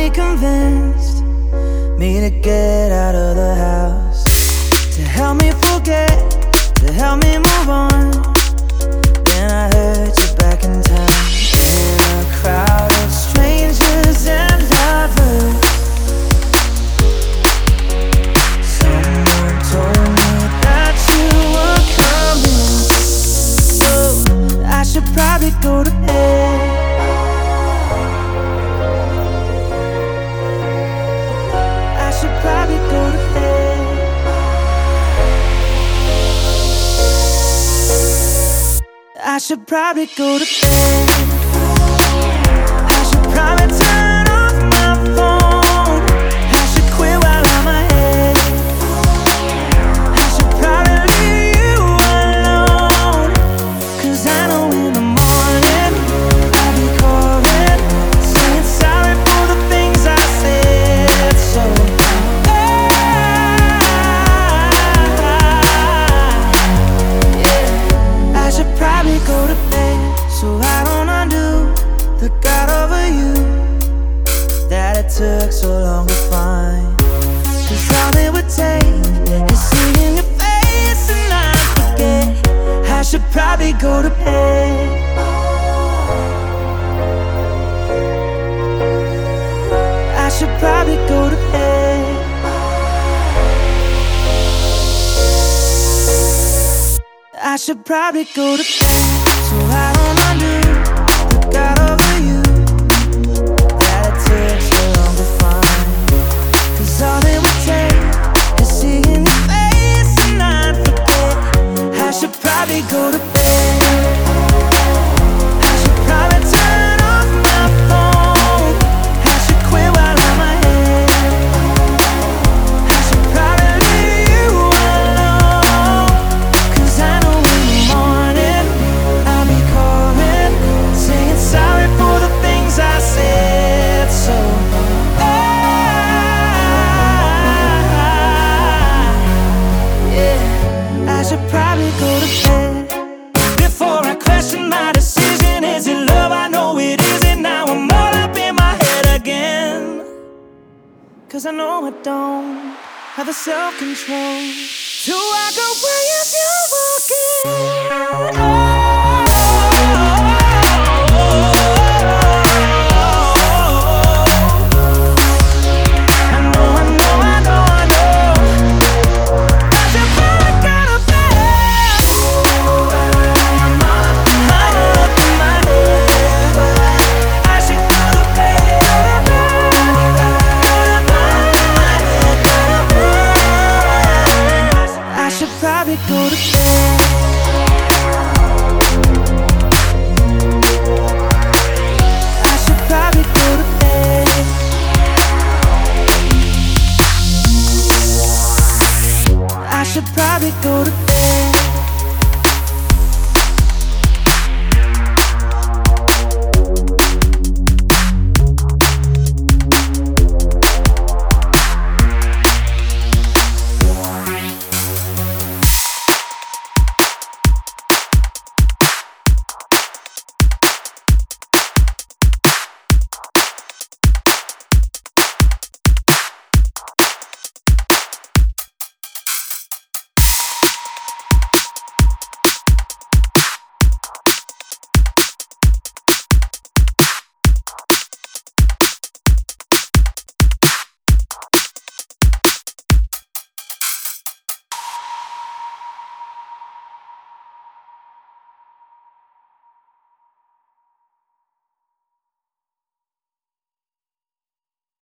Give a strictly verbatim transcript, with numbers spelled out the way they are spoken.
finally convinced me to get out of the house, to help me forget, to help me move on. Then I heard you back in town, in a crowd of strangers and lovers. Someone told me that you were coming, so I should probably go to bed. I should probably go to bed. I should probably go to bed. I should probably turn off my phone. I should quit while I'm ahead. I should probably leave you alone, 'cause I know in the morning I'll be calling, saying sorry for the things I said. So I should probably go to bed, so I don't undo the God over you that it took so long to find. 'Cause all it would take is seeing your face and I forget. I should probably go to bed. I should probably go to bed. I should probably go to bed, so I don't undo the God over you that it took so long to find. 'Cause all it would take is seeing your face and I'd forget. I should probably go to bed. I should probably turn off my phone. I should quit while I'm ahead. I should probably leave you alone, 'cause I know in the morning I'll be calling, saying sorry for the things I said. So I, yeah, I should probably go to bed. Before I question my decision, is it love? I know it isn't. Now I'm all up in my head again, 'cause I know I don't have the self-control to walk away if you're walking. I know, I know, I know, I know. I should probably go to bed. I'm all up in my head. I should go to bed. I should probably go to bed. I should probably go to bed. I should probably go to bed.